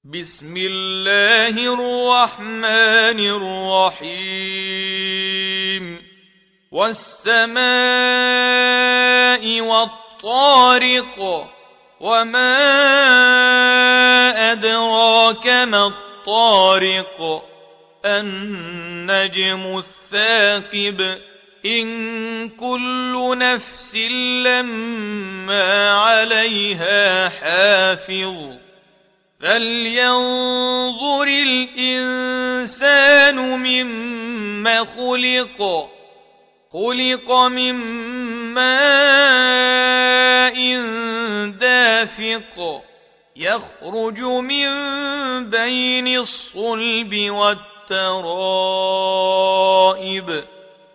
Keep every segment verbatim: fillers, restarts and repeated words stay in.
بسم الله الرحمن الرحيم والسماء والطارق وما أدراك ما الطارق النجم الثاقب إن كل نفس لما عليها حافظ فلينظر الإنسان مما خلق خلق من ماء دافق يخرج من بين الصلب والترائب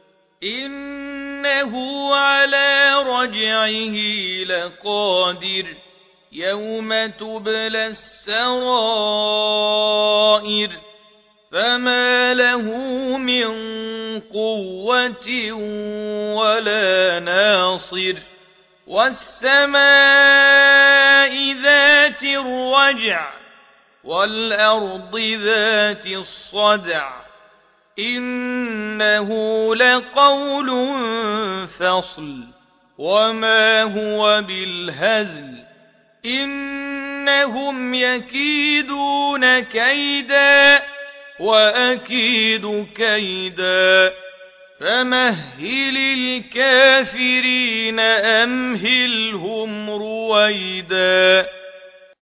إنه على رجعه لقادر يوم تبلى السرائر فما له من قوة ولا ناصر والسماء ذات الرجع والأرض ذات الصدع إنه لقول فصل وما هو بالهزل إنهم يكيدون كيدا وأكيد كيدا فمهل الكافرين أمهلهم رويدا.